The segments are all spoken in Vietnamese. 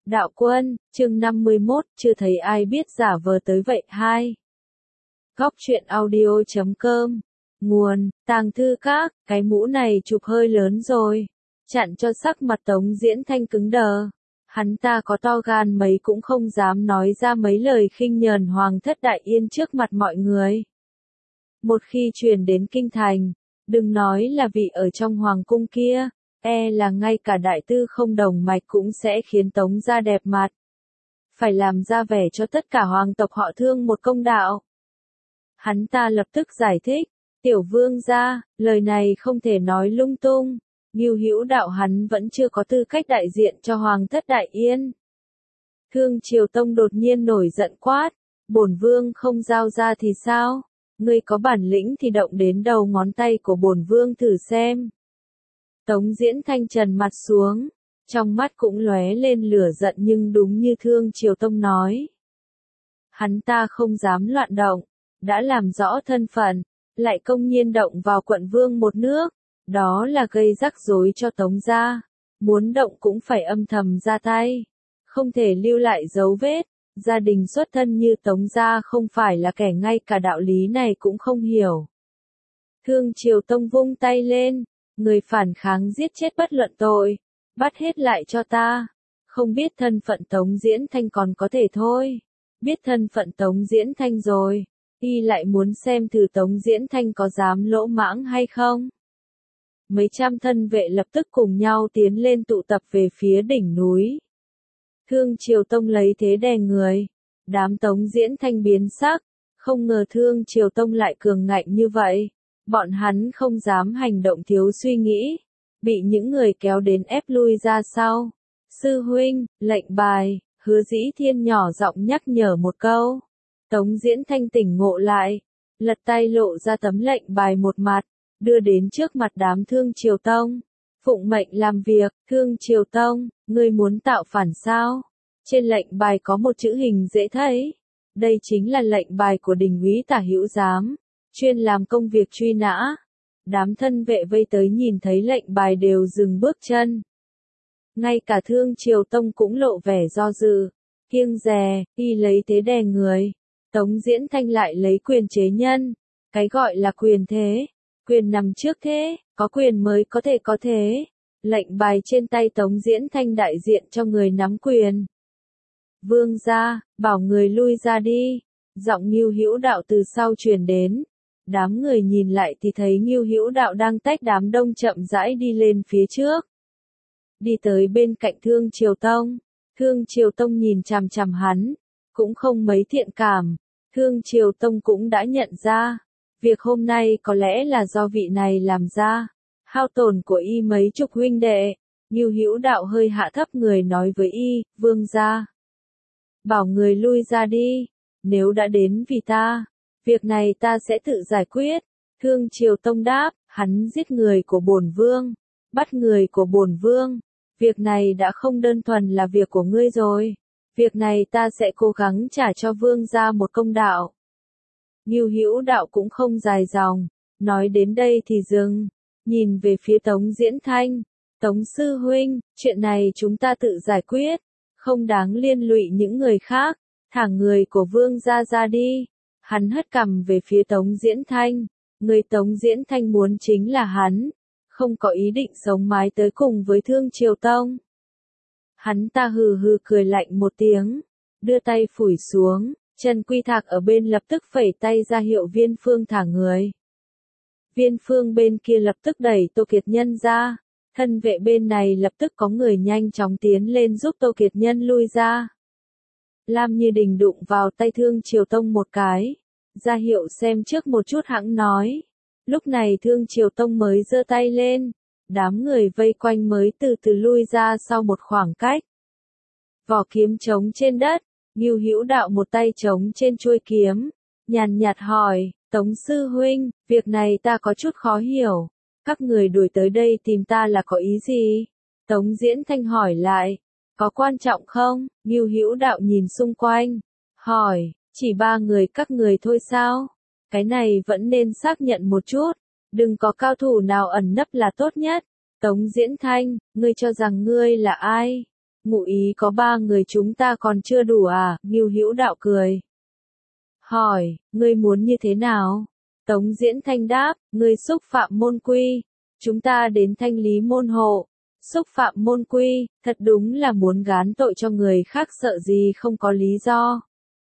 Đạo Quân, chương 51, chưa thấy ai biết giả vờ tới vậy. 2. Góc truyện audio.com. Nguồn, Tàng Thư Các, cái mũ này chụp hơi lớn rồi. Chặn cho sắc mặt Tống Diễn Thanh cứng đờ. Hắn ta có to gan mấy cũng không dám nói ra mấy lời khinh nhờn Hoàng thất Đại Yên trước mặt mọi người. Một khi truyền đến kinh thành, đừng nói là vị ở trong hoàng cung kia, là ngay cả đại tư không đồng mạch cũng sẽ khiến Tống gia đẹp mặt. Phải làm ra vẻ cho tất cả hoàng tộc họ Thương một công đạo. Hắn ta lập tức giải thích, tiểu vương gia, lời này không thể nói lung tung, Ngưu Hữu Đạo hắn vẫn chưa có tư cách đại diện cho Hoàng thất Đại Yên. Thương Triều Tông đột nhiên nổi giận quát, bổn vương không giao ra thì sao? Ngươi có bản lĩnh thì động đến đầu ngón tay của bổn vương thử xem. Tống Diễn Thanh trần mặt xuống, trong mắt cũng lóe lên lửa giận nhưng đúng như Thương Triều Tông nói. Hắn ta không dám loạn động, đã làm rõ thân phận, lại công nhiên động vào quận vương một nước, đó là gây rắc rối cho Tống gia, muốn động cũng phải âm thầm ra tay, không thể lưu lại dấu vết. Gia đình xuất thân như Tống gia không phải là kẻ ngay cả đạo lý này cũng không hiểu. Thương Triều Tông vung tay lên, người phản kháng giết chết bất luận tội, bắt hết lại cho ta. Không biết thân phận Tống Diễn Thanh còn có thể thôi, biết thân phận Tống Diễn Thanh rồi, y lại muốn xem thử Tống Diễn Thanh có dám lỗ mãng hay không. Mấy trăm thân vệ lập tức cùng nhau tiến lên tụ tập về phía đỉnh núi. Thương Triều Tông lấy thế đè người, đám Tống Diễn Thanh biến sắc, không ngờ Thương Triều Tông lại cường ngạnh như vậy, bọn hắn không dám hành động thiếu suy nghĩ, bị những người kéo đến ép lui ra sau. Sư huynh, lệnh bài, Hứa Dĩ Thiên nhỏ giọng nhắc nhở một câu. Tống Diễn Thanh tỉnh ngộ lại, lật tay lộ ra tấm lệnh bài một mặt, đưa đến trước mặt đám Thương Triều Tông. Phụng mệnh làm việc, Thương Triều Tông, ngươi muốn tạo phản sao? Trên lệnh bài có một chữ hình dễ thấy. Đây chính là lệnh bài của đình úy Tả Hữu Giám, chuyên làm công việc truy nã. Đám thân vệ vây tới nhìn thấy lệnh bài đều dừng bước chân. Ngay cả Thương Triều Tông cũng lộ vẻ do dự, kiêng dè, y lấy thế đè người. Tống Diễn Thanh lại lấy quyền chế nhân. Cái gọi là quyền thế, quyền nằm trước thế, có quyền mới có thể có thế. Lệnh bài trên tay Tống Diễn Thanh đại diện cho người nắm quyền. Vương gia, bảo người lui ra đi. Giọng Ngưu Hữu Đạo từ sau truyền đến. Đám người nhìn lại thì thấy Ngưu Hữu Đạo đang tách đám đông chậm rãi đi lên phía trước. Đi tới bên cạnh Thương Triều Tông. Thương Triều Tông nhìn chằm chằm hắn, cũng không mấy thiện cảm. Thương Triều Tông cũng đã nhận ra, việc hôm nay có lẽ là do vị này làm ra, hao tổn của y mấy chục huynh đệ. Ngưu Hữu Đạo hơi hạ thấp người nói với y, vương gia, bảo người lui ra đi, nếu đã đến vì ta, việc này ta sẽ tự giải quyết. Thương Triều Tông đáp, hắn giết người của bổn vương, bắt người của bổn vương, việc này đã không đơn thuần là việc của ngươi rồi, việc này ta sẽ cố gắng trả cho vương gia một công đạo. Ngưu Hữu Đạo cũng không dài dòng, nói đến đây thì dừng, nhìn về phía Tống Diễn Thanh. Tống sư huynh, chuyện này chúng ta tự giải quyết, không đáng liên lụy những người khác, thả người của vương gia ra đi. Hắn hất cằm về phía Tống Diễn Thanh, người Tống Diễn Thanh muốn chính là hắn, không có ý định sống mái tới cùng với Thương Triều Tông. Hắn ta hừ hừ cười lạnh một tiếng, đưa tay phủi xuống. Trần Quy Thạc ở bên lập tức phẩy tay ra hiệu Viên Phương thả người. Viên Phương bên kia lập tức đẩy Tô Kiệt Nhân ra, thân vệ bên này lập tức có người nhanh chóng tiến lên giúp Tô Kiệt Nhân lui ra. Lam Như Đình đụng vào tay Thương Triều Tông một cái, ra hiệu xem trước một chút hẵng nói. Lúc này Thương Triều Tông mới giơ tay lên, đám người vây quanh mới từ từ lui ra sau một khoảng cách. Vỏ kiếm trống trên đất. Ngưu Hữu Đạo một tay trống trên chuôi kiếm, nhàn nhạt hỏi, Tống sư huynh, việc này ta có chút khó hiểu, các người đuổi tới đây tìm ta là có ý gì? Tống Diễn Thanh hỏi lại, có quan trọng không? Ngưu Hữu Đạo nhìn xung quanh, hỏi, chỉ 3 người các người thôi sao? Cái này vẫn nên xác nhận một chút, đừng có cao thủ nào ẩn nấp là tốt nhất. Tống Diễn Thanh, ngươi cho rằng ngươi là ai? Ngụ ý có 3 người chúng ta còn chưa đủ à? Ngưu Hữu Đạo cười. Hỏi, ngươi muốn như thế nào? Tống Diễn Thanh đáp, ngươi xúc phạm môn quy. Chúng ta đến thanh lý môn hộ. Xúc phạm môn quy, thật đúng là muốn gán tội cho người khác sợ gì không có lý do.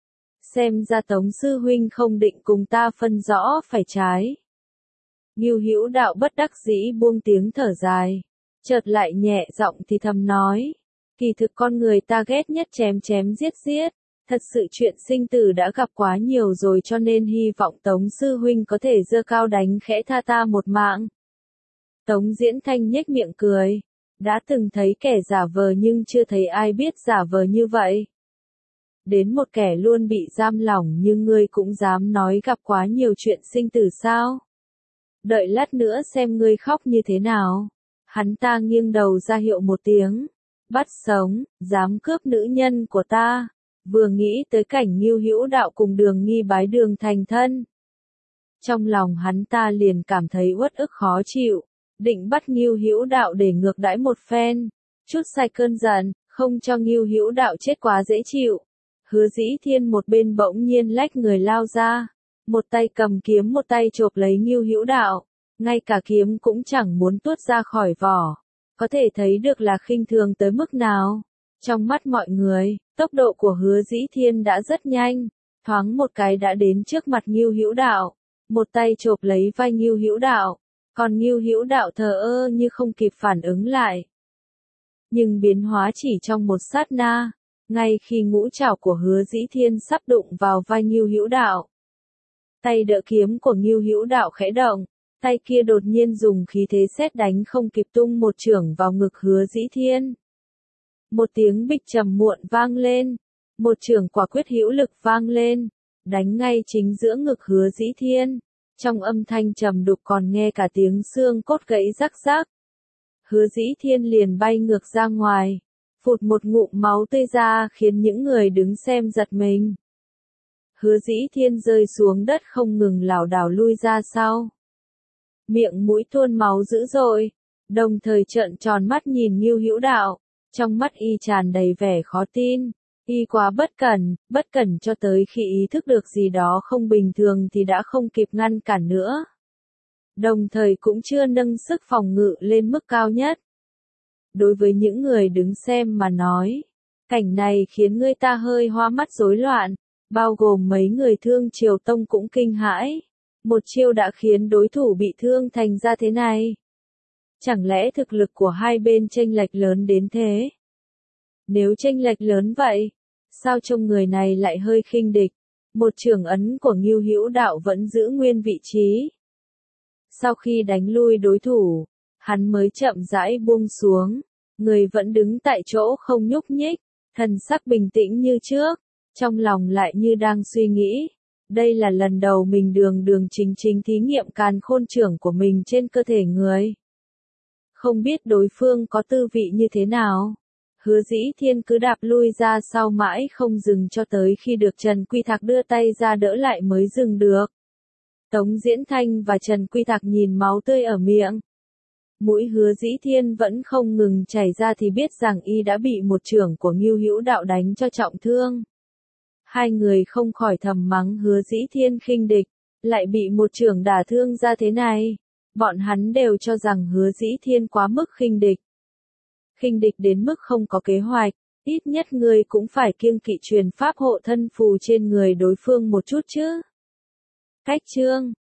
Xem ra Tống sư huynh không định cùng ta phân rõ phải trái. Ngưu Hữu Đạo bất đắc dĩ buông tiếng thở dài. Chợt lại nhẹ giọng thì thầm nói. Kỳ thực con người ta ghét nhất chém chém giết giết. Thật sự chuyện sinh tử đã gặp quá nhiều rồi cho nên hy vọng Tống sư huynh có thể giơ cao đánh khẽ tha ta một mạng. Tống Diễn Thanh nhếch miệng cười. Đã từng thấy kẻ giả vờ nhưng chưa thấy ai biết giả vờ như vậy. Đến một kẻ luôn bị giam lỏng như ngươi cũng dám nói gặp quá nhiều chuyện sinh tử sao? Đợi lát nữa xem ngươi khóc như thế nào. Hắn ta nghiêng đầu ra hiệu một tiếng. Bắt sống, dám cướp nữ nhân của ta. Vừa nghĩ tới cảnh Ngưu Hữu Đạo cùng Đường Nghi bái đường thành thân. Trong lòng hắn ta liền cảm thấy uất ức khó chịu. Định bắt Ngưu Hữu Đạo để ngược đãi một phen. Chút sạch cơn giận, không cho Ngưu Hữu Đạo chết quá dễ chịu. Hứa Dĩ Thiên một bên bỗng nhiên lách người lao ra. Một tay cầm kiếm một tay chộp lấy Ngưu Hữu Đạo. Ngay cả kiếm cũng chẳng muốn tuốt ra khỏi vỏ. Có thể thấy được là khinh thường tới mức nào. Trong mắt mọi người, tốc độ của Hứa Dĩ Thiên đã rất nhanh. Thoáng một cái đã đến trước mặt Ngưu Hữu Đạo. Một tay chộp lấy vai Ngưu Hữu Đạo. Còn Ngưu Hữu Đạo thờ ơ như không kịp phản ứng lại. Nhưng biến hóa chỉ trong một sát na. Ngay khi ngũ trảo của Hứa Dĩ Thiên sắp đụng vào vai Ngưu Hữu Đạo. Tay đỡ kiếm của Ngưu Hữu Đạo khẽ động. Tay kia đột nhiên dùng khí thế sét đánh không kịp tung một chưởng vào ngực Hứa Dĩ Thiên. Một tiếng bịch trầm muộn vang lên. Một chưởng quả quyết hữu lực vang lên. Đánh ngay chính giữa ngực Hứa Dĩ Thiên. Trong âm thanh trầm đục còn nghe cả tiếng xương cốt gãy rắc rắc. Hứa Dĩ Thiên liền bay ngược ra ngoài. Phụt một ngụm máu tươi ra khiến những người đứng xem giật mình. Hứa Dĩ Thiên rơi xuống đất không ngừng lảo đảo lui ra sau. Miệng mũi tuôn máu dữ dội. Đồng thời trợn tròn mắt nhìn Ngưu Hữu Đạo. Trong mắt y tràn đầy vẻ khó tin. Y quá bất cẩn cho tới khi ý thức được gì đó không bình thường thì đã không kịp ngăn cản nữa. Đồng thời cũng chưa nâng sức phòng ngự lên mức cao nhất. Đối với những người đứng xem mà nói, cảnh này khiến người ta hơi hoa mắt rối loạn, bao gồm mấy người Thương Triều Tông cũng kinh hãi. Một chiêu đã khiến đối thủ bị thương thành ra thế này. Chẳng lẽ thực lực của hai bên chênh lệch lớn đến thế? Nếu chênh lệch lớn vậy, sao trông người này lại hơi khinh địch? Một chưởng ấn của Ngưu Hữu Đạo vẫn giữ nguyên vị trí. Sau khi đánh lui đối thủ, hắn mới chậm rãi buông xuống, người vẫn đứng tại chỗ không nhúc nhích, thần sắc bình tĩnh như trước, trong lòng lại như đang suy nghĩ. Đây là lần đầu mình đường chính thí nghiệm càn khôn trưởng của mình trên cơ thể người. Không biết đối phương có tư vị như thế nào. Hứa Dĩ Thiên cứ đạp lui ra sau mãi không dừng cho tới khi được Trần Quy Thạc đưa tay ra đỡ lại mới dừng được. Tống Diễn Thanh và Trần Quy Thạc nhìn máu tươi ở miệng. Mũi Hứa Dĩ Thiên vẫn không ngừng chảy ra thì biết rằng y đã bị một chưởng của Ngưu Hữu Đạo đánh cho trọng thương. Hai người không khỏi thầm mắng Hứa Dĩ Thiên khinh địch, lại bị một chưởng đả thương ra thế này. Bọn hắn đều cho rằng Hứa Dĩ Thiên quá mức khinh địch. Khinh địch đến mức không có kế hoạch, ít nhất người cũng phải kiêng kỵ truyền pháp hộ thân phù trên người đối phương một chút chứ. Cách chương